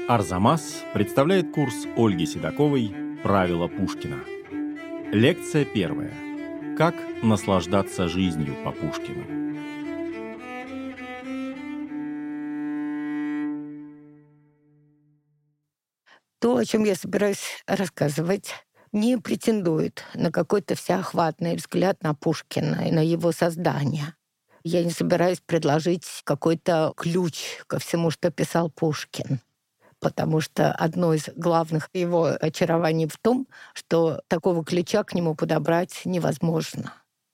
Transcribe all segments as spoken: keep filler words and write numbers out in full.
Арзамас представляет курс Ольги Седоковой «Правила Пушкина». Лекция первая. Как наслаждаться жизнью по Пушкину. То, о чем я собираюсь рассказывать, не претендует на какой-то всеохватный взгляд на Пушкина и на его создание. Я не собираюсь предложить какой-то ключ ко всему, что писал Пушкин, потому что одно из главных его очарований в том, что такого ключа к нему подобрать невозможно.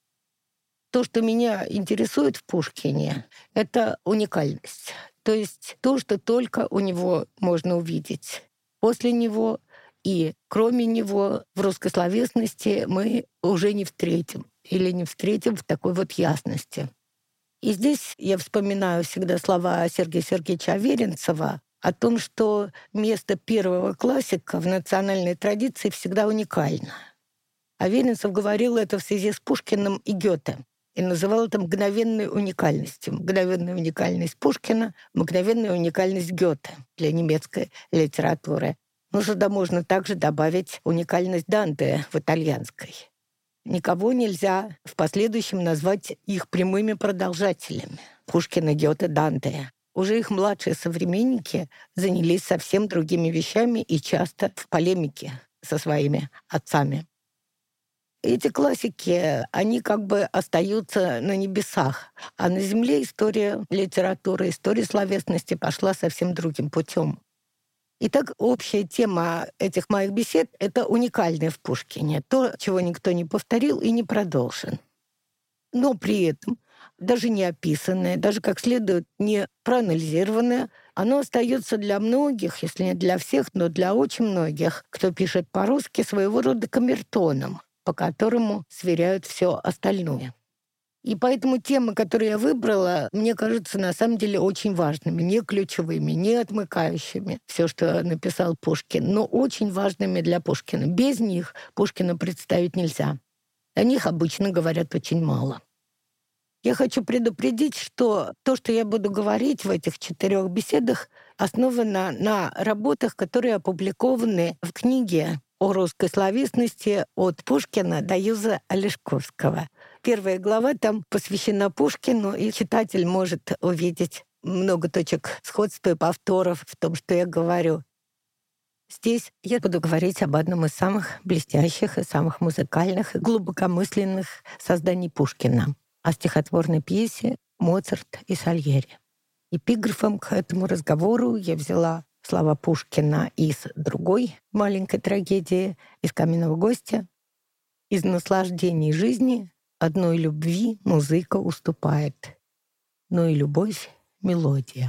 То, что меня интересует в Пушкине, это уникальность. То есть то, что только у него можно увидеть. После него и кроме него в русской словесности мы уже не встретим или не встретим в такой вот ясности. И здесь я вспоминаю всегда слова Сергея Сергеевича Аверинцева о том, что место первого классика в национальной традиции всегда уникально. Аверинцев говорил это в связи с Пушкиным и Гёте и называл это мгновенной уникальностью. Мгновенная уникальность Пушкина, мгновенная уникальность Гёте для немецкой литературы. Но сюда можно также добавить уникальность Данте в итальянской. Никого нельзя в последующем назвать их прямыми продолжателями. Пушкин, Гёте, Данте. Уже их младшие современники занялись совсем другими вещами и часто в полемике со своими отцами. Эти классики, они как бы остаются на небесах, а на земле история литературы, история словесности пошла совсем другим путем. Итак, общая тема этих моих бесед — это уникальное в Пушкине, то, чего никто не повторил и не продолжен. Но при этом даже не описанное, даже как следует не проанализированное, оно остается для многих, если не для всех, но для очень многих, кто пишет по-русски, своего рода камертоном, по которому сверяют все остальное. И поэтому темы, которые я выбрала, мне кажутся на самом деле очень важными, не ключевыми, не отмыкающими все, что написал Пушкин, но очень важными для Пушкина. Без них Пушкина представить нельзя. О них обычно говорят очень мало. Я хочу предупредить, что то, что я буду говорить в этих четырех беседах, основано на работах, которые опубликованы в книге о русской словесности «От Пушкина до Юза Олешковского». Первая глава там посвящена Пушкину, и читатель может увидеть много точек сходства и повторов в том, что я говорю. Здесь я буду говорить об одном из самых блестящих и самых музыкальных и глубокомысленных созданий Пушкина, о стихотворной пьесе «Моцарт и Сальери». Эпиграфом к этому разговору я взяла слова Пушкина из другой маленькой трагедии, из «Каменного гостя». «Из наслаждений жизни одной любви музыка уступает, но и любовь — мелодия».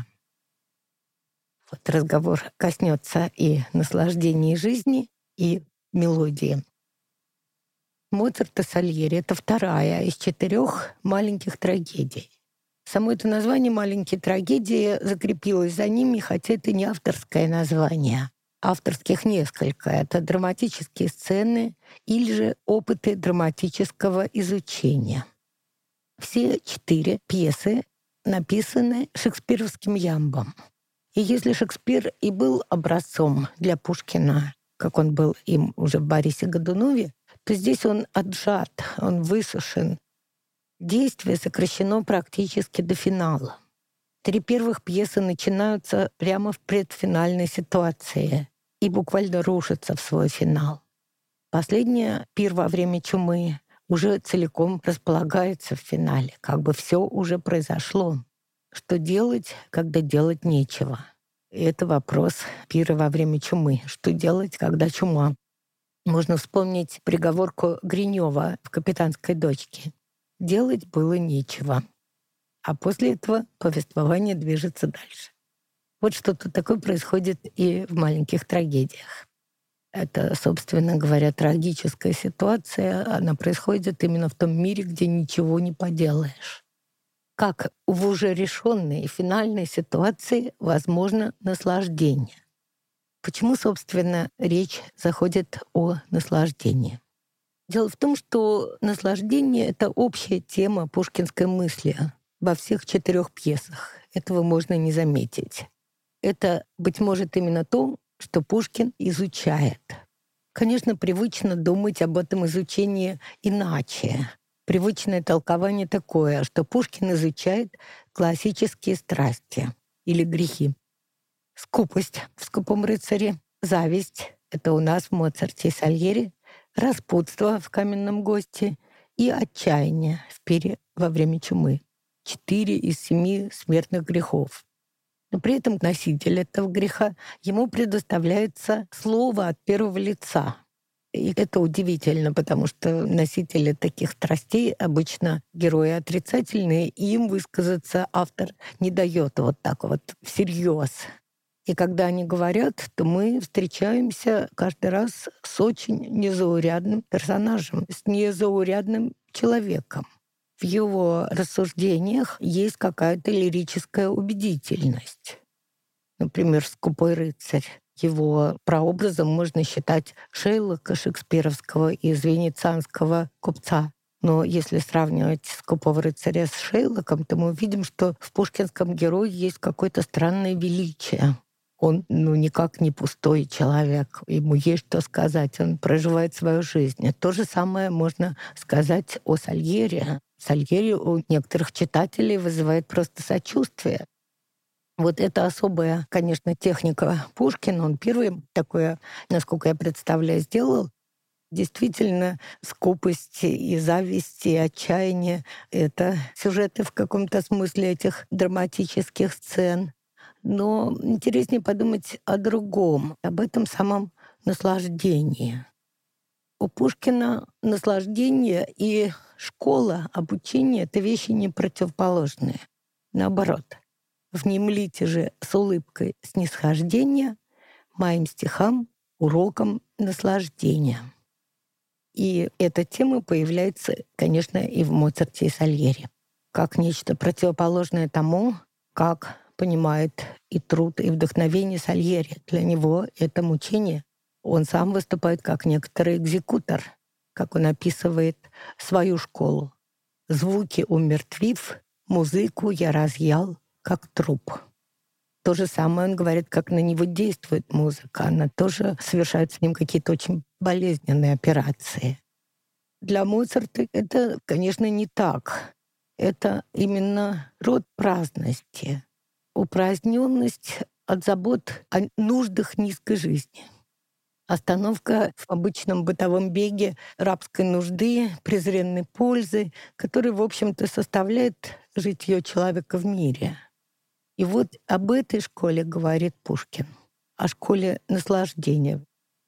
Вот разговор коснется и наслаждений жизни, и мелодии. «Моцарт и Сальери» — это вторая из четырех маленьких трагедий. Само это название «маленькие трагедии» закрепилось за ними, хотя это не авторское название. Авторских несколько. Это драматические сцены или же опыты драматического изучения. Все четыре пьесы написаны шекспировским ямбом. И если Шекспир и был образцом для Пушкина, как он был им уже в «Борисе Годунове», то здесь он отжат, он высушен. Действие сокращено практически до финала. Три первых пьесы начинаются прямо в предфинальной ситуации и буквально рушатся в свой финал. Последняя «Пир во время чумы» уже целиком располагается в финале, как бы все уже произошло. Что делать, когда делать нечего? И это вопрос «Пира во время чумы». Что делать, когда чума? Можно вспомнить приговорку Гринёва в «Капитанской дочке». Делать было нечего. А после этого повествование движется дальше. Вот что-то такое происходит и в маленьких трагедиях. Это, собственно говоря, трагическая ситуация. Она происходит именно в том мире, где ничего не поделаешь. Как в уже решенной и финальной ситуации возможно наслаждение. Почему, собственно, речь заходит о наслаждении? Дело в том, что наслаждение — это общая тема пушкинской мысли во всех четырех пьесах. Этого можно не заметить. Это, быть может, именно то, что Пушкин изучает. Конечно, привычно думать об этом изучении иначе. Привычное толкование такое, что Пушкин изучает классические страсти или грехи. Скупость в «Скупом рыцаре», зависть — это у нас в Моцарте и Сальери, распутство в «Каменном госте» и отчаяние в «Пире во время чумы». Четыре из семи смертных грехов. Но при этом носитель этого греха, ему предоставляется слово от первого лица. И это удивительно, потому что носители таких страстей обычно герои отрицательные, и им высказаться автор не дает вот так вот всерьез. И когда они говорят, то мы встречаемся каждый раз с очень незаурядным персонажем, с незаурядным человеком. В его рассуждениях есть какая-то лирическая убедительность. Например, «Скупой рыцарь». Его прообразом можно считать Шейлока шекспировского из «Венецианского купца». Но если сравнивать «Скупого рыцаря» с Шейлоком, то мы увидим, что в пушкинском герое есть какое-то странное величие. Он ну, никак не пустой человек, ему есть что сказать, он проживает свою жизнь. То же самое можно сказать о Сальери. Сальери у некоторых читателей вызывает просто сочувствие. Вот это особая, конечно, техника Пушкина. Он первый такое, насколько я представляю, сделал. Действительно, скупость и зависть, и отчаяние — это сюжеты в каком-то смысле этих драматических сцен. Но интереснее подумать о другом, об этом самом наслаждении. У Пушкина наслаждение и школа, обучение — это вещи не противоположные. Наоборот. «Внемлите же с улыбкой снисхождения моим стихам, урокам наслаждения». И эта тема появляется, конечно, и в Моцарте и Сальери, как нечто противоположное тому, как понимает и труд, и вдохновение Сальери. Для него это мучение. Он сам выступает как некоторый экзекутор, как он описывает свою школу. «Звуки умертвив, музыку я разъял, как труп». То же самое он говорит, как на него действует музыка. Она тоже совершает с ним какие-то очень болезненные операции. Для Моцарта это, конечно, не так. Это именно род праздности. Упраздненность от забот о нуждах низкой жизни. Остановка в обычном бытовом беге рабской нужды, презренной пользы, который, в общем-то, составляет житье человека в мире. И вот об этой школе говорит Пушкин, о школе наслаждения.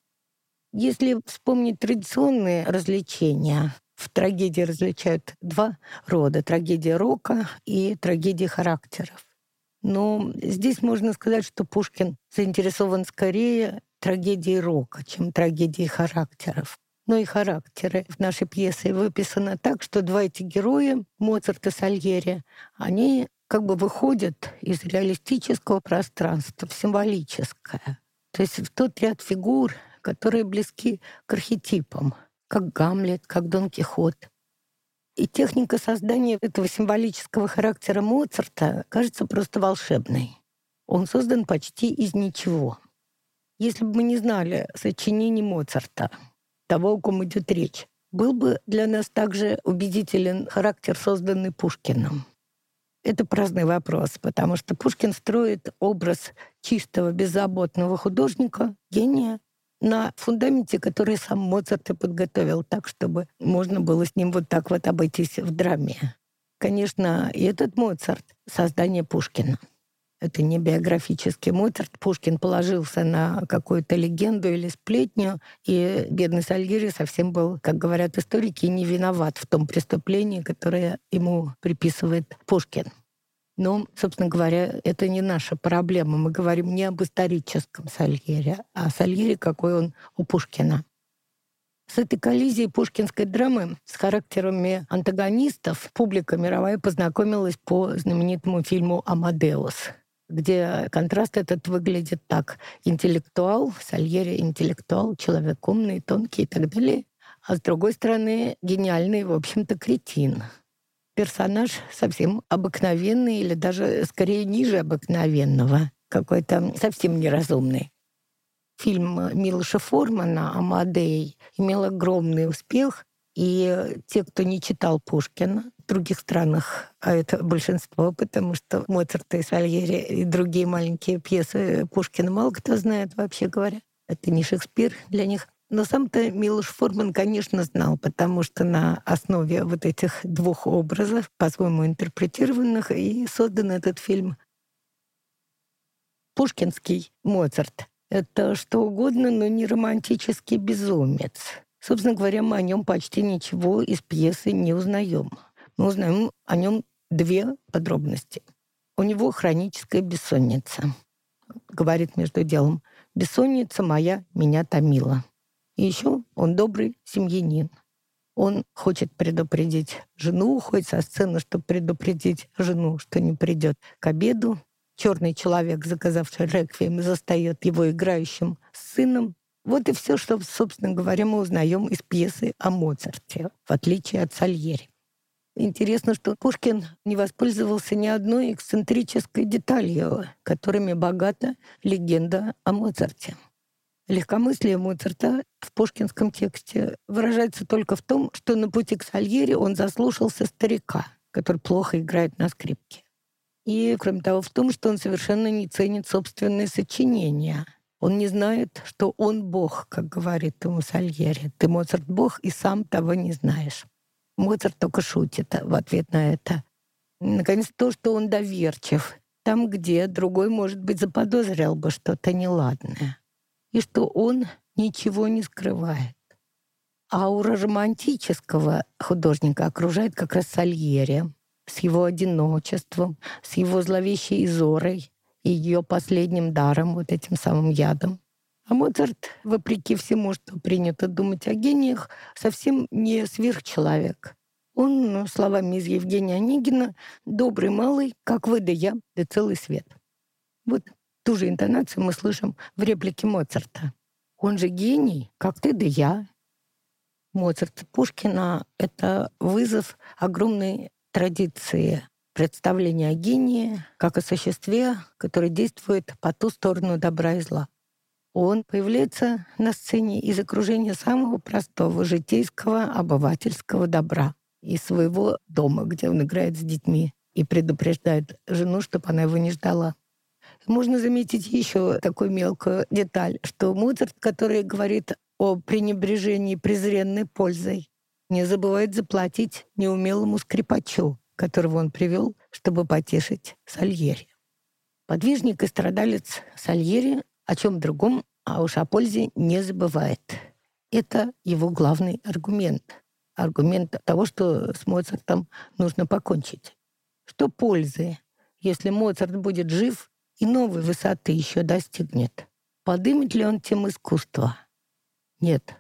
Если вспомнить традиционные развлечения, в трагедии различают два рода — трагедия рока и трагедия характеров. Но здесь можно сказать, что Пушкин заинтересован скорее трагедией рока, чем трагедией характеров. Но и характеры в нашей пьесе выписаны так, что два эти героя, Моцарт и Сальери, они как бы выходят из реалистического пространства в символическое. То есть в тот ряд фигур, которые близки к архетипам, как Гамлет, как Дон Кихот. И техника создания этого символического характера Моцарта кажется просто волшебной. Он создан почти из ничего. Если бы мы не знали сочинений Моцарта, того, о ком идет речь, был бы для нас также убедителен характер, созданный Пушкиным. Это праздный вопрос, потому что Пушкин строит образ чистого, беззаботного художника, гения, на фундаменте, который сам Моцарт и подготовил так, чтобы можно было с ним вот так вот обойтись в драме. Конечно, и этот Моцарт — создание Пушкина. Это не биографический Моцарт. Пушкин положился на какую-то легенду или сплетню, и бедный Сальери совсем был, как говорят историки, не виноват в том преступлении, которое ему приписывает Пушкин. Но, собственно говоря, это не наша проблема. Мы говорим не об историческом Сальери, а о Сальери, какой он у Пушкина. С этой коллизией пушкинской драмы с характерами антагонистов публика мировая познакомилась по знаменитому фильму «Амадеус», где контраст этот выглядит так. Интеллектуал, Сальери — интеллектуал, человек умный, тонкий и так далее. А с другой стороны, гениальный, в общем-то, кретин. Персонаж совсем обыкновенный или даже скорее ниже обыкновенного. какой-то совсем неразумный. Фильм Милоша Формана «Амадей» имел огромный успех, и те, кто не читал Пушкина в других странах, а это большинство, потому что Моцарта и Сальери и другие маленькие пьесы Пушкина мало кто знает, вообще говоря. Это не Шекспир для них. Но сам-то Милош Форман, конечно, знал, потому что на основе вот этих двух образов, по-своему интерпретированных, и создан этот фильм. Пушкинский Моцарт — это что угодно, но не романтический безумец. Собственно говоря, мы о нем почти ничего из пьесы не узнаем. Мы узнаем о нем две подробности. У него хроническая бессонница. Говорит между делом: «Бессонница моя меня томила». И еще он добрый семьянин. Он хочет предупредить жену, уходит со сцены, чтобы предупредить жену, что не придет к обеду. Черный человек, заказавший реквием, застает его играющим с сыном. Вот и все, что, собственно говоря, мы узнаем из пьесы о Моцарте, в отличие от Сальери. Интересно, что Пушкин не воспользовался ни одной эксцентрической деталью, которыми богата легенда о Моцарте. Легкомыслие Моцарта в пушкинском тексте выражается только в том, что на пути к Сальери он заслушался старика, который плохо играет на скрипке. И, кроме того, в том, что он совершенно не ценит собственные сочинения. Он не знает, что он Бог, как говорит ему Сальери. Ты, Моцарт, Бог, и сам того не знаешь. Моцарт только шутит в ответ на это. Наконец, то, что он доверчив, там, где другой, может быть, заподозрил бы что-то неладное. И что он ничего не скрывает. Аура романтического художника окружает как раз Сальери с его одиночеством, с его зловещей Изорой и ее последним даром, вот этим самым ядом. А Моцарт, вопреки всему, что принято думать о гениях, совсем не сверхчеловек. Он, ну, словами из Евгения Онегина, добрый малый, как вы да я, да целый свет. Вот ту же интонацию мы слышим в реплике Моцарта. Он же гений, как ты да я. Моцарт Пушкина — это вызов огромной традиции представления о гении как о существе, которое действует по ту сторону добра и зла. Он появляется на сцене из окружения самого простого, житейского, обывательского добра, из своего дома, где он играет с детьми и предупреждает жену, чтобы она его не ждала. Можно заметить еще такую мелкую деталь, что Моцарт, который говорит о пренебрежении презренной пользой, не забывает заплатить неумелому скрипачу, которого он привел, чтобы потешить Сальери. Подвижник и страдалец Сальери о чем другом, а уж о пользе не забывает. Это его главный аргумент. Аргумент того, что с Моцартом нужно покончить. Что пользы, если Моцарт будет жив и новой высоты еще достигнет? Подымет ли он тем искусство? Нет.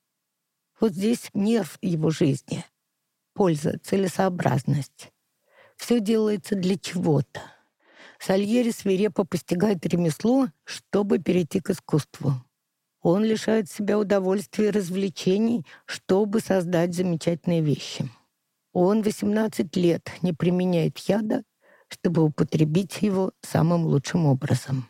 Вот здесь нерв его жизни. Польза, целесообразность. Все делается для чего-то. Сальери свирепо постигает ремесло, чтобы перейти к искусству. Он лишает себя удовольствия и развлечений, чтобы создать замечательные вещи. Он восемнадцать лет не применяет яда, чтобы употребить его самым лучшим образом.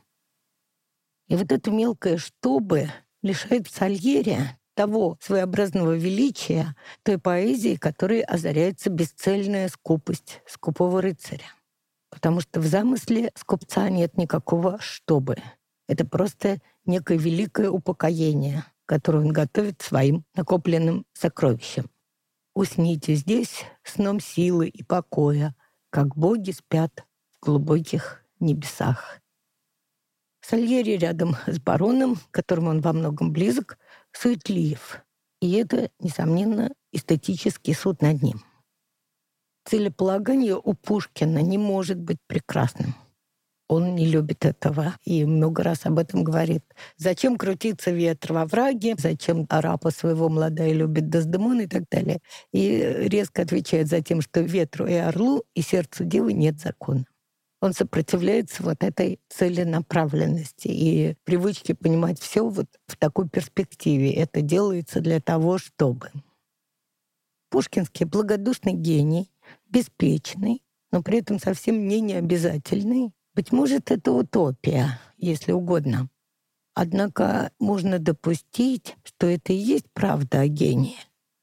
И вот это мелкое «чтобы» лишает Сальери того своеобразного величия, той поэзии, которой озаряется бесцельная скупость скупого рыцаря. Потому что в замысле скупца нет никакого «чтобы». Это просто некое великое упокоение, которое он готовит своим накопленным сокровищем. «Усните здесь сном силы и покоя, как боги спят в глубоких небесах». Сальери рядом с бароном, которому он во многом близок, суетлив. И это, несомненно, эстетический суд над ним. Целеполагание у Пушкина не может быть прекрасным. Он не любит этого и много раз об этом говорит. Зачем крутиться ветер во враге, зачем арапа своего молодая любит Дездемон и так далее. И резко отвечает за тем, что ветру и орлу и сердцу девы нет закона. Он сопротивляется вот этой целенаправленности и привычке понимать все вот в такой перспективе. Это делается для того, чтобы. Пушкинский благодушный гений, беспечный, но при этом совсем не необязательный, Быть может, это утопия, если угодно. Однако можно допустить, что это и есть правда о гении.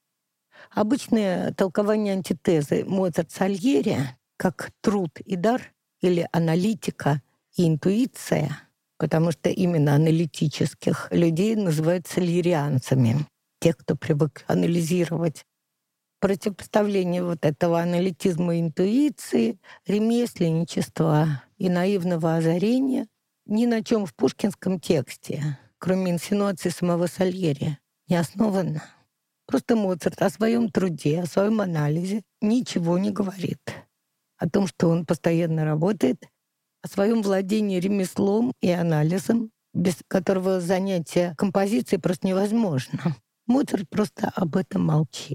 Обычное толкование антитезы Моцарт-Сальери как труд и дар или аналитика и интуиция, потому что именно аналитических людей называют сальерианцами, тех, кто привык анализировать. Противопоставление вот этого аналитизма и интуиции, ремесленничества и наивного озарения ни на чем в пушкинском тексте, кроме инсинуации самого Сальери, не основано. Просто Моцарт о своем труде, о своем анализе ничего не говорит. О том, что он постоянно работает, о своем владении ремеслом и анализом, без которого занятие композицией просто невозможно. Моцарт просто об этом молчит.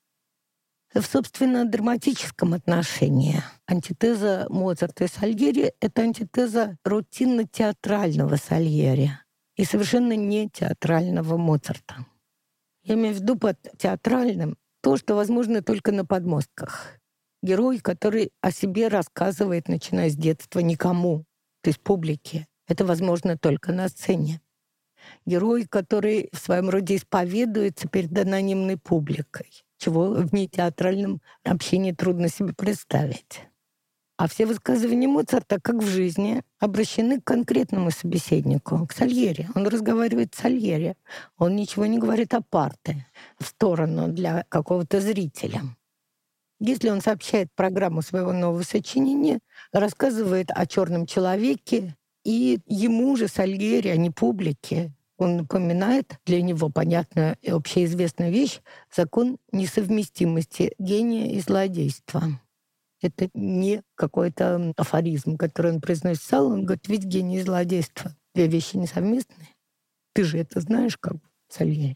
В, собственно, драматическом отношении антитеза Моцарта и Сальери — это антитеза рутинно-театрального Сальери и совершенно не театрального Моцарта. Я имею в виду под театральным то, что возможно только на подмостках. Герой, который о себе рассказывает, начиная с детства, никому, то есть публике. Это возможно только на сцене. Герой, который в своем роде исповедуется перед анонимной публикой, чего в нетеатральном общении трудно себе представить. А все высказывания Моцарта, как в жизни, обращены к конкретному собеседнику, к Сальери. Он разговаривает с Сальери. Он ничего не говорит апарте, в сторону для какого-то зрителя. Если он сообщает программу своего нового сочинения, рассказывает о черном человеке, и ему же, Сальери, а не публике, он напоминает для него понятную и общеизвестную вещь — закон несовместимости гения и злодейства. Это не какой-то афоризм, который он произносит сам. Он говорит, ведь гений и злодейство — две вещи несовместные. Ты же это знаешь, как Сальери.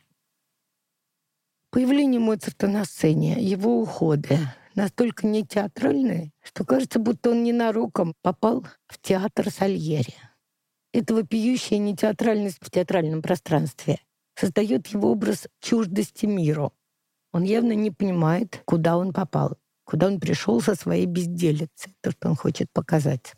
Появление Моцарта на сцене, его уходы настолько не театральные, что кажется, будто он ненароком попал в театр Сальери. Эта вопиющая нетеатральность в театральном пространстве создает его образ чуждости миру. Он явно не понимает, куда он попал, куда он пришел со своей безделицей, то, что он хочет показать.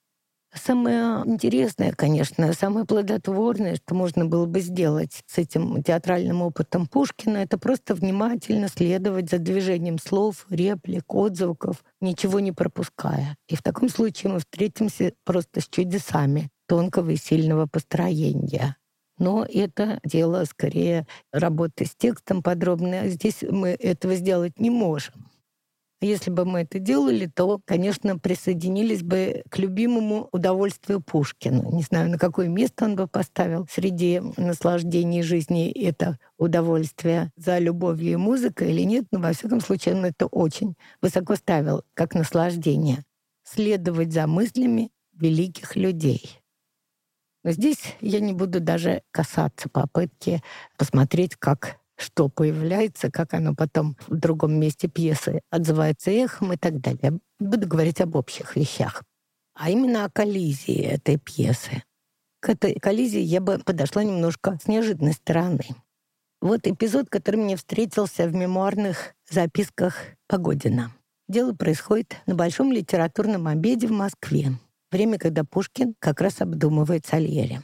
Самое интересное, конечно, самое плодотворное, что можно было бы сделать с этим театральным опытом Пушкина, это просто внимательно следовать за движением слов, реплик, отзвуков, ничего не пропуская. И в таком случае мы встретимся просто с чудесами тонкого и сильного построения. Но это дело скорее работы с текстом подробной. Здесь мы этого сделать не можем. Если бы мы это делали, то, конечно, присоединились бы к любимому удовольствию Пушкина. Не знаю, на какое место он бы поставил среди наслаждений жизни это удовольствие за любовью и музыкой или нет, но, во всяком случае, он это очень высоко ставил, как наслаждение. Следовать за мыслями великих людей. Но здесь я не буду даже касаться попытки посмотреть, как что появляется, как оно потом в другом месте пьесы отзывается эхом и так далее. Буду говорить об общих вещах. А именно о коллизии этой пьесы. К этой коллизии я бы подошла немножко с неожиданной стороны. Вот эпизод, который мне встретился в мемуарных записках Погодина. Дело происходит на большом литературном обеде в Москве. Время, когда Пушкин как раз обдумывает Сальери.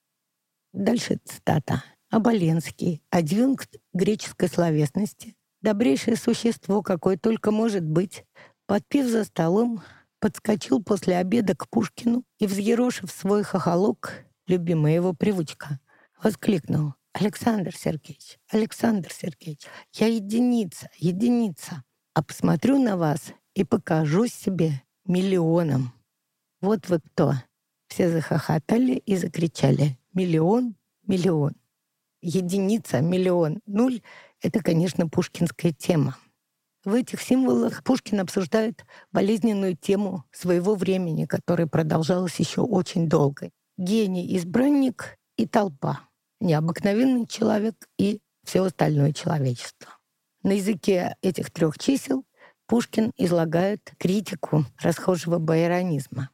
Дальше цитата. Оболенский, адъюнкт греческой словесности, добрейшее существо, какое только может быть, подпев за столом, подскочил после обеда к Пушкину и, взъерошив свой хохолок, любимая его привычка, воскликнул: «Александр Сергеевич, Александр Сергеевич, я единица, единица, а посмотрю на вас и покажусь себе миллионом». Вот вы кто. Все захохотали и закричали: «Миллион, миллион». Единица, миллион, нуль — это, конечно, пушкинская тема. В этих символах Пушкин обсуждает болезненную тему своего времени, которая продолжалась еще очень долго. Гений, избранник и толпа. Необыкновенный человек и все остальное человечество. На языке этих трех чисел Пушкин излагает критику расхожего байронизма.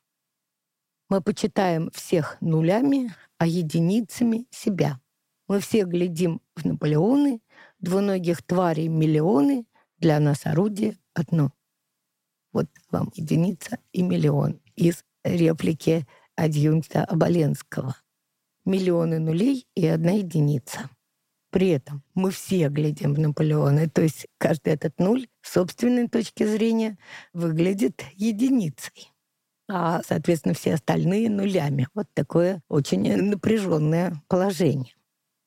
Мы почитаем всех нулями, а единицами — себя. Мы все глядим в Наполеоны, двуногих тварей миллионы, для нас орудие одно. Вот вам единица и миллион из реплики адъюнкта Оболенского. Миллионы нулей и одна единица. При этом мы все глядим в Наполеона, то есть каждый этот нуль с собственной точки зрения выглядит единицей, а, соответственно, все остальные нулями. Вот такое очень напряженное положение.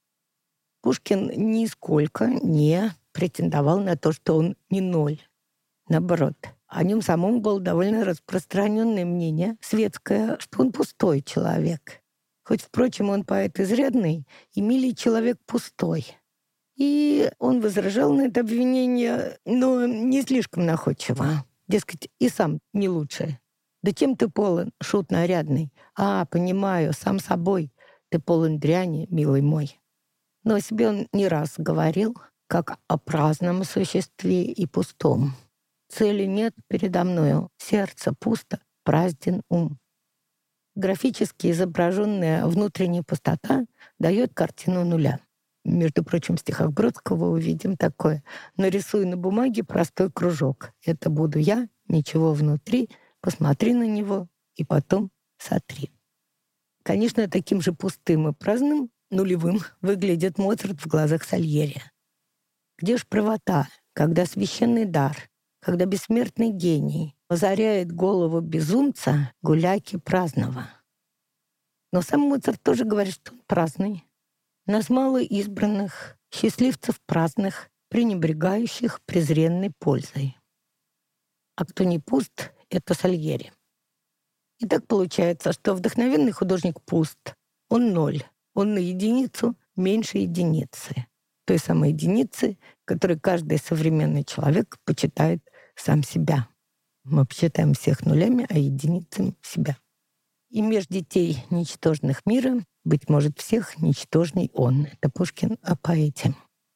Пушкин нисколько не претендовал на то, что он не ноль. Наоборот, о нем самом было довольно распространенное мнение светское, что он пустой человек. Хоть, впрочем, он поэт изрядный, Эмилий человек пустой. И он возражал на это обвинение, но не слишком находчиво. Дескать, и сам не лучше. Да чем ты полон, шут нарядный? А, понимаю, сам собой. Ты полон дряни, милый мой. Но о себе он не раз говорил, как о праздном существе и пустом. Цели нет передо мною, сердце пусто, празден ум. Графически изображенная внутренняя пустота дает картину нуля. Между прочим, в стихах Бродского увидим такое. Нарисуй на бумаге простой кружок. Это буду я, ничего внутри, посмотри на него и потом сотри. Конечно, таким же пустым и праздным, нулевым выглядит Моцарт в глазах Сальери. Где ж правота, когда священный дар, когда бессмертный гений озаряет голову безумца гуляки праздного? Но сам Моцарт тоже говорит, что он праздный. Нас мало избранных, счастливцев праздных, пренебрегающих презренной пользой. А кто не пуст, это Сальери. И так получается, что вдохновенный художник пуст. Он ноль. Он на единицу меньше единицы. Той самой единицы, которой каждый современный человек почитает сам себя. Мы почитаем всех нулями, а единицами себя. И меж детей ничтожных мира, быть может, всех ничтожней он. Это Пушкин о поэте.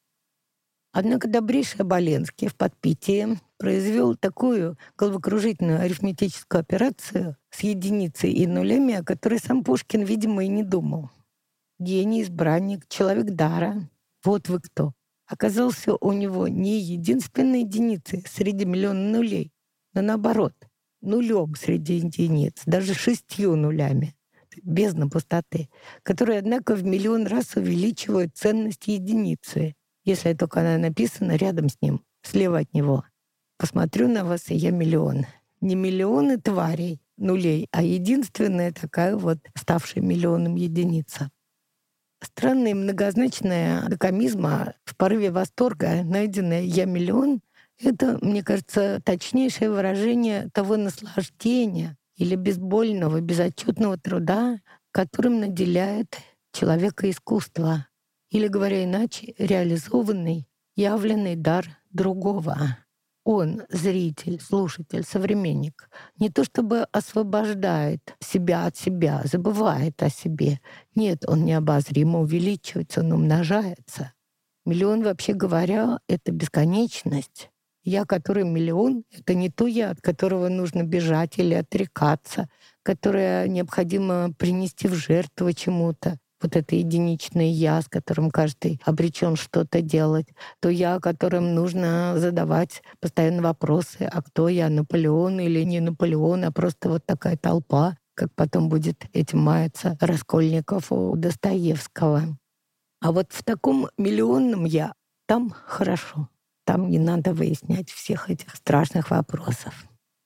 Однако добрейший Оболенский в подпитии произвел такую головокружительную арифметическую операцию с единицей и нулями, о которой сам Пушкин, видимо, и не думал. Гений, избранник, человек дара. Вот вы кто. Оказался у него не единственной единицей среди миллиона нулей, но наоборот, нулем среди единиц, даже шестью нулями. Бездна пустоты, которые, однако, в миллион раз увеличивают ценность единицы, если только она написана рядом с ним, слева от него. Посмотрю на вас, и я миллион. Не миллионы тварей, нулей, а единственная такая вот, ставшая миллионом единица. Странная и многозначная докомизма в порыве восторга, найденная «я миллион», это, мне кажется, точнейшее выражение того наслаждения или безбольного, безотчетного труда, которым наделяет человека искусство. Или, говоря иначе, реализованный, явленный дар другого. Он, зритель, слушатель, современник, не то чтобы освобождает себя от себя, забывает о себе. Нет, он необозримо увеличивается, он умножается. Миллион, вообще говоря, — это бесконечность. Я, который миллион, — это не то я, от которого нужно бежать или отрекаться, которое необходимо принести в жертву чему-то. Вот это единичное «я», с которым каждый обречен что-то делать, то «я», которым нужно задавать постоянно вопросы, а кто я, Наполеон или не Наполеон, а просто вот такая толпа, как потом будет этим маяться Раскольников у Достоевского. А вот в таком миллионном «я» там хорошо, там не надо выяснять всех этих страшных вопросов.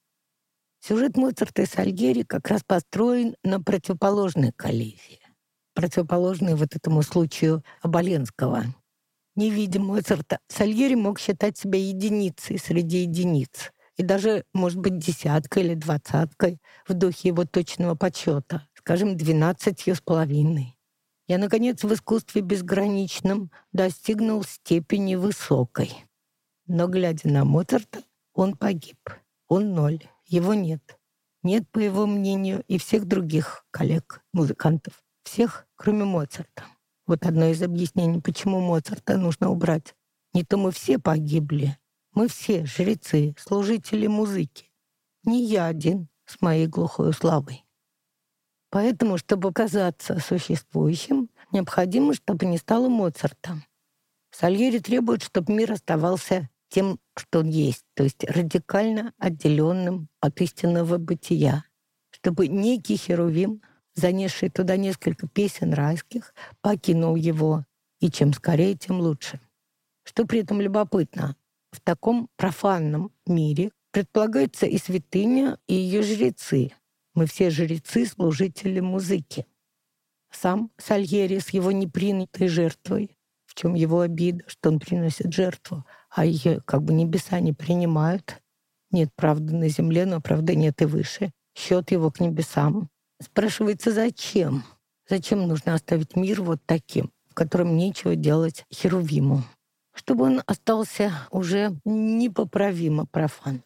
Сюжет Моцарта и Сальери как раз построен на противоположной коллизии, противоположный вот этому случаю Оболенского. Не видя Моцарта, Сальери мог считать себя единицей среди единиц. И даже, может быть, десяткой или двадцаткой в духе его точного подсчета, скажем, двенадцатью с половиной. Я, наконец, в искусстве безграничном достигнул степени высокой. Но, глядя на Моцарта, он погиб. Он ноль, его нет. Нет, по его мнению, и всех других коллег, музыкантов. Всех, кроме Моцарта. Вот одно из объяснений, почему Моцарта нужно убрать. Не то мы все погибли. Мы все жрецы, служители музыки. Не я один с моей глухой славой. Поэтому, чтобы казаться существующим, необходимо, чтобы не стало Моцарта. Сальери требует, чтобы мир оставался тем, что он есть, то есть радикально отделенным от истинного бытия. чтобы некий херувим, занесший туда несколько песен райских, покинул его, и чем скорее, тем лучше. Что при этом любопытно, в таком профанном мире предполагается и святыня, и ее жрецы. Мы все жрецы, служители музыки. Сам Сальери с его непринятой жертвой, в чем его обида, что он приносит жертву, а ее как бы небеса не принимают. Нет правды на земле, но правды нет и выше. Счет его к небесам. Спрашивается, зачем? Зачем нужно оставить мир вот таким, в котором нечего делать херувиму? Чтобы он остался уже непоправимо профан.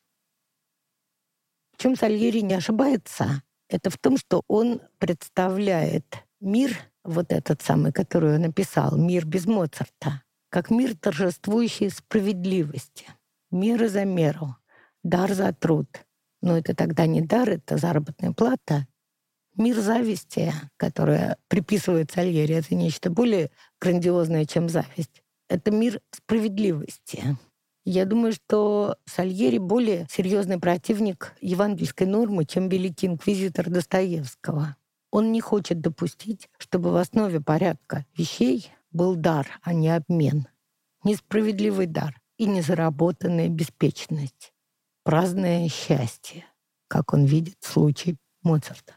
В чем Сальери не ошибается, это в том, что он представляет мир, вот этот самый, который он написал, мир без Моцарта, как мир, торжествующий справедливости. Мера за меру, дар за труд. Но это тогда не дар, это заработная плата. Мир зависти, которая приписывает Сальери, это нечто более грандиозное, чем зависть. Это мир справедливости. Я думаю, что Сальери более серьезный противник евангельской нормы, чем великий инквизитор Достоевского. Он не хочет допустить, чтобы в основе порядка вещей был дар, а не обмен. Несправедливый дар и незаработанная беспечность. Праздное счастье, как он видит случай Моцарта.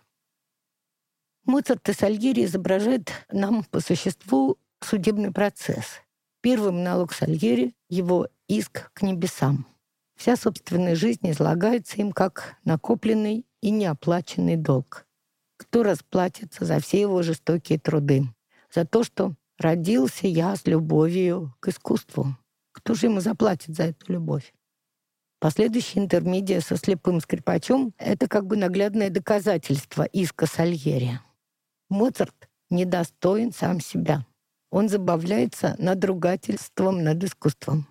Моцарт и Сальери изображают нам по существу судебный процесс. Первый монолог Сальери — его иск к небесам. Вся собственная жизнь излагается им как накопленный и неоплаченный долг. Кто расплатится за все его жестокие труды? За то, что родился я с любовью к искусству. Кто же ему заплатит за эту любовь? Последующая интермедия со слепым скрипачом — это как бы наглядное доказательство иска Сальери. Моцарт недостоин сам себя. Он забавляется над ругательством, над искусством.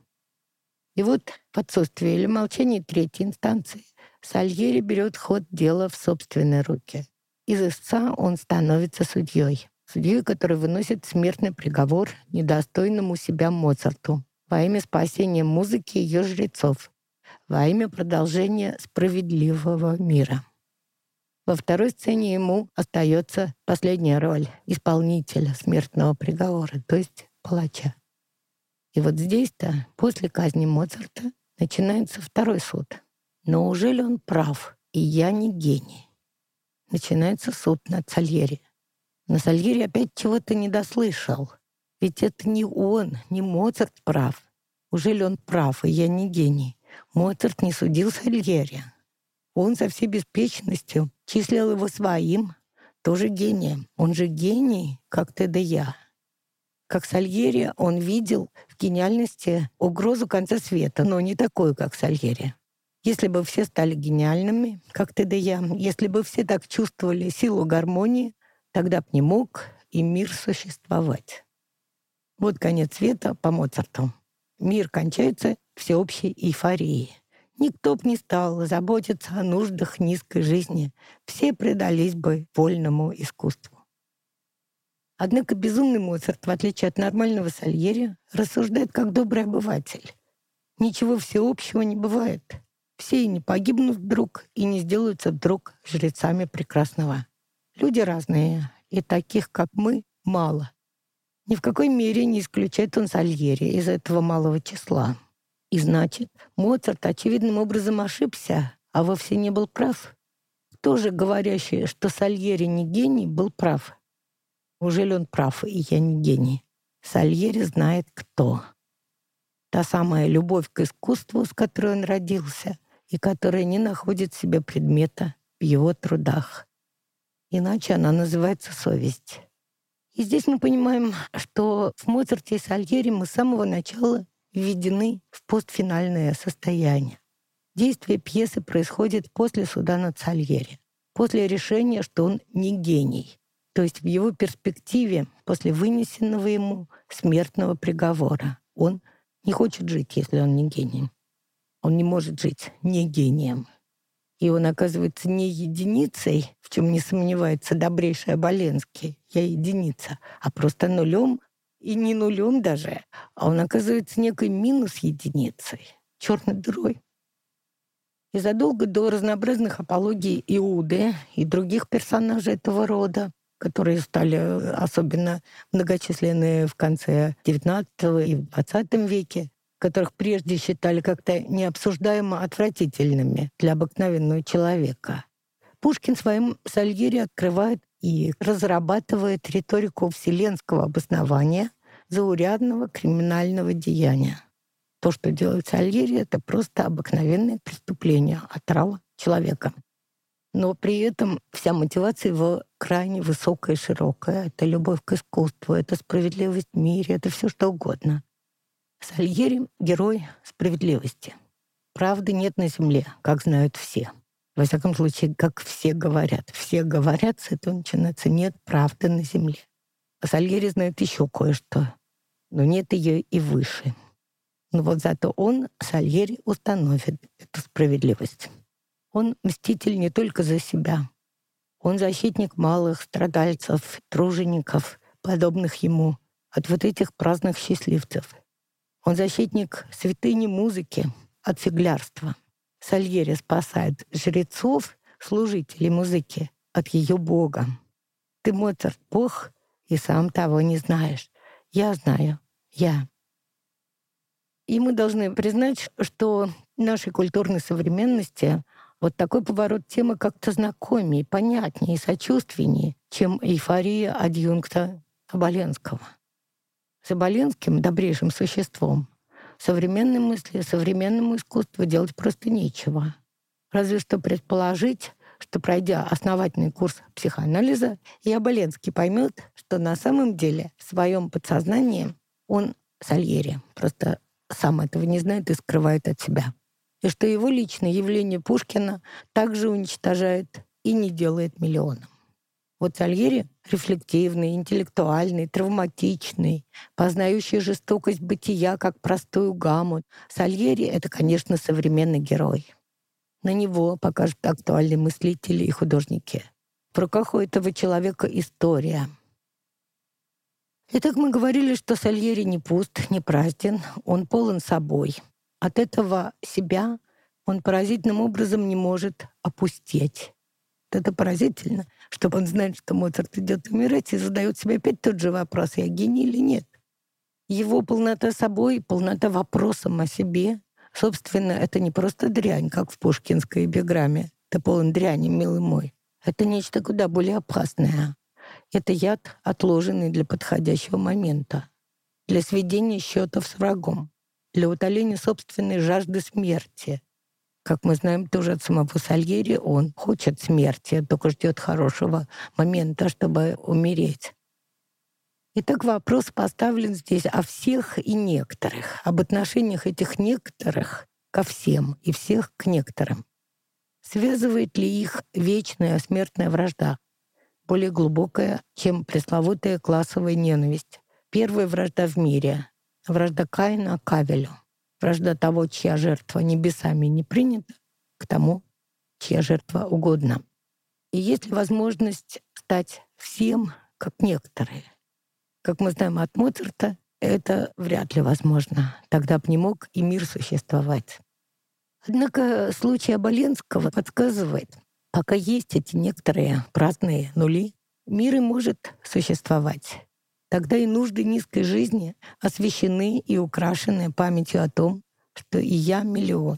И вот в отсутствии или молчании третьей инстанции Сальери берет ход дела в собственные руки. Из истца он становится судьей. Судьей, который выносит смертный приговор недостойному себя Моцарту во имя спасения музыки и ее жрецов, во имя продолжения справедливого мира. Во второй сцене ему остается последняя роль исполнителя смертного приговора, то есть палача. И вот здесь-то, после казни Моцарта, начинается второй суд. Но уже ли он прав, и я не гений? Начинается суд над Сальери. Но Сальери опять чего-то не дослышал. Ведь это не он, не Моцарт прав. Уже ли он прав, и я не гений? Моцарт не судил Сальери. Он со всей беспечностью числил его своим, тоже гением. Он же гений, как ты да я. Как Сальери, он видел в гениальности угрозу конца света, но не такую, как Сальери. Если бы все стали гениальными, как ты да я, если бы все так чувствовали силу гармонии, тогда б не мог и мир существовать. Вот конец света по Моцарту. Мир кончается всеобщей эйфорией. Никто б не стал заботиться о нуждах низкой жизни. Все предались бы вольному искусству. Однако безумный Моцарт, в отличие от нормального Сальери, рассуждает как добрый обыватель. Ничего всеобщего не бывает. Все и не погибнут вдруг, и не сделаются вдруг жрецами прекрасного. Люди разные, и таких, как мы, мало. Ни в какой мере не исключает он Сальери из этого малого числа. И значит, Моцарт очевидным образом ошибся, а вовсе не был прав. Кто же, говорящий, что Сальери не гений, был прав? Неужели он прав, и я не гений? Сальери знает, кто. Та самая любовь к искусству, с которой он родился, и которая не находит себе предмета в его трудах. Иначе она называется совесть. И здесь мы понимаем, что в Моцарте и Сальери мы с самого начала введены в постфинальное состояние. Действие пьесы происходит после суда над Сальери, после решения, что он не гений, то есть в его перспективе после вынесенного ему смертного приговора. Он не хочет жить, если он не гений. Он не может жить не гением. И он оказывается не единицей, в чем не сомневается добрейший Оболенский, я единица, а просто нулем, и не нулем даже, а он оказывается некой минус единицей, черной дырой. И задолго до разнообразных апологий Иуды и других персонажей этого рода, которые стали особенно многочисленны в конце девятнадцатого и в двадцатом веке, которых прежде считали как-то необсуждаемо отвратительными для обыкновенного человека. Пушкин своим Сальери открывает и разрабатывает риторику вселенского обоснования заурядного криминального деяния. То, что делает Сальери, это просто обыкновенное преступление, отрава человека. Но при этом вся мотивация его крайне высокая и широкая. Это любовь к искусству, это справедливость в мире, это все что угодно. Сальери — герой справедливости. Правды нет на земле, как знают все. Во всяком случае, как все говорят. Все говорят, с этого начинается: нет правды на земле. А Сальери знает еще кое-что, но нет ее и выше. Но вот зато он, Сальери, установит эту справедливость. Он мститель не только за себя. Он защитник малых страдальцев, тружеников, подобных ему, от вот этих праздных счастливцев. Он защитник святыни музыки от фиглярства. Сальери спасает жрецов, служителей музыки, от ее бога. Ты, Моцарт, бог, и сам того не знаешь. Я знаю, я. И мы должны признать, что нашей культурной современности вот такой поворот темы как-то знакомее, понятнее и сочувственнее, чем эйфория адъюнкта Оболенского. С Оболенским, добрейшим существом, современной мысли, современному искусству делать просто нечего. Разве что предположить, что, пройдя основательный курс психоанализа, и Оболенский поймет, что на самом деле в своем подсознании он Сальери, просто сам этого не знает и скрывает от себя. И что его личное явление Пушкина также уничтожает и не делает миллионом. Вот Сальери — рефлективный, интеллектуальный, травматичный, познающий жестокость бытия как простую гамму. Сальери — это, конечно, современный герой. На него покажут актуальные мыслители и художники. В руках у этого человека история. Итак, мы говорили, что Сальери не пуст, не празден, он полон собой. От этого себя он поразительным образом не может опустеть. Это поразительно, чтобы он знает, что Моцарт идет умирать, и задает себе опять тот же вопрос: я гений или нет? Его полнота собой, полнота вопросом о себе, собственно, это не просто дрянь, как в пушкинской эпиграмме. Ты полон дряни, милый мой. Это нечто куда более опасное. Это яд, отложенный для подходящего момента, для сведения счетов с врагом, для утоления собственной жажды смерти. Как мы знаем тоже от самого Сальери, он хочет смерти, только ждет хорошего момента, чтобы умереть. Итак, вопрос поставлен здесь о всех и некоторых, об отношениях этих некоторых ко всем и всех к некоторым. Связывает ли их вечная смертная вражда, более глубокая, чем пресловутая классовая ненависть? Первая вражда в мире — вражда Каина к Авелю. Вражда того, чья жертва небесами не принята, к тому, чья жертва угодна. И есть ли возможность стать всем, как некоторые? Как мы знаем от Моцарта, это вряд ли возможно. Тогда бы не мог и мир существовать. Однако случай Оболенского подсказывает, пока есть эти некоторые праздные нули, мир и может существовать. Тогда и нужды низкой жизни освящены и украшены памятью о том, что и я миллион.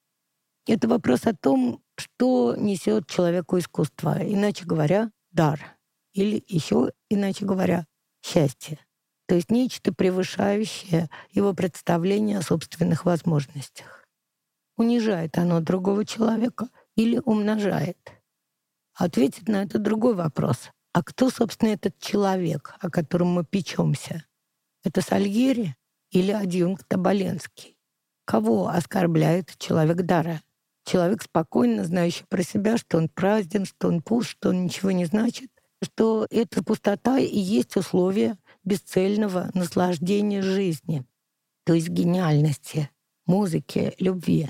Это вопрос о том, что несет человеку искусство, иначе говоря, дар, или еще иначе говоря, счастье. То есть нечто превышающее его представление о собственных возможностях. Унижает оно другого человека или умножает? Ответить на это другой вопрос. А кто, собственно, этот человек, о котором мы печемся? Это Сальери или адъюнкт Оболенский? Кого оскорбляет человек дара? Человек, спокойно знающий про себя, что он празден, что он пуст, что он ничего не значит, что эта пустота и есть условие бесцельного наслаждения жизни, то есть гениальности, музыки, любви.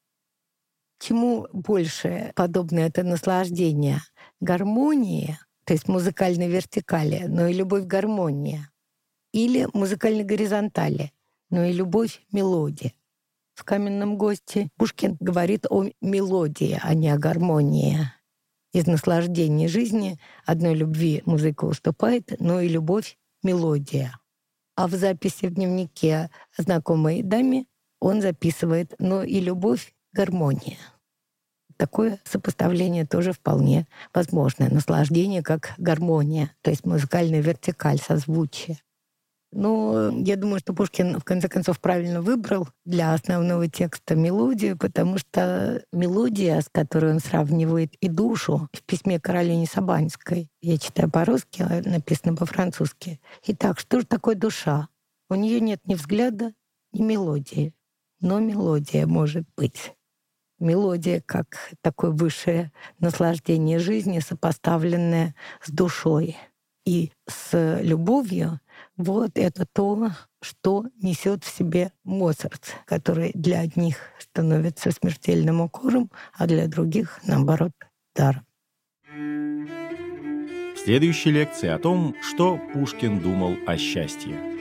Чему больше подобно это наслаждение? Гармонии, то есть музыкальной вертикали, но и любовь гармонии. Или музыкальной горизонтали, но и любовь мелодии. в «Каменном госте» Пушкин говорит о мелодии, а не о гармонии. Из наслаждения жизни одной любви музыка уступает, но и любовь — мелодия. А в записи в дневнике знакомой даме он записывает «но и любовь — гармония». Такое сопоставление тоже вполне возможно. Наслаждение как гармония, то есть музыкальная вертикаль, созвучие. Но я думаю, что Пушкин, в конце концов, правильно выбрал для основного текста мелодию, потому что мелодия, с которой он сравнивает и душу, в письме Каролине Сабанской, я читаю по-русски, а написано по-французски. Итак, что же такое душа? У нее нет ни взгляда, ни мелодии. Но мелодия может быть. Мелодия как такое высшее наслаждение жизни, сопоставленное с душой. И с любовью вот это то, что несет в себе Моцарт, который для одних становится смертельным укором, а для других, наоборот, даром. В следующей лекции о том, что Пушкин думал о счастье.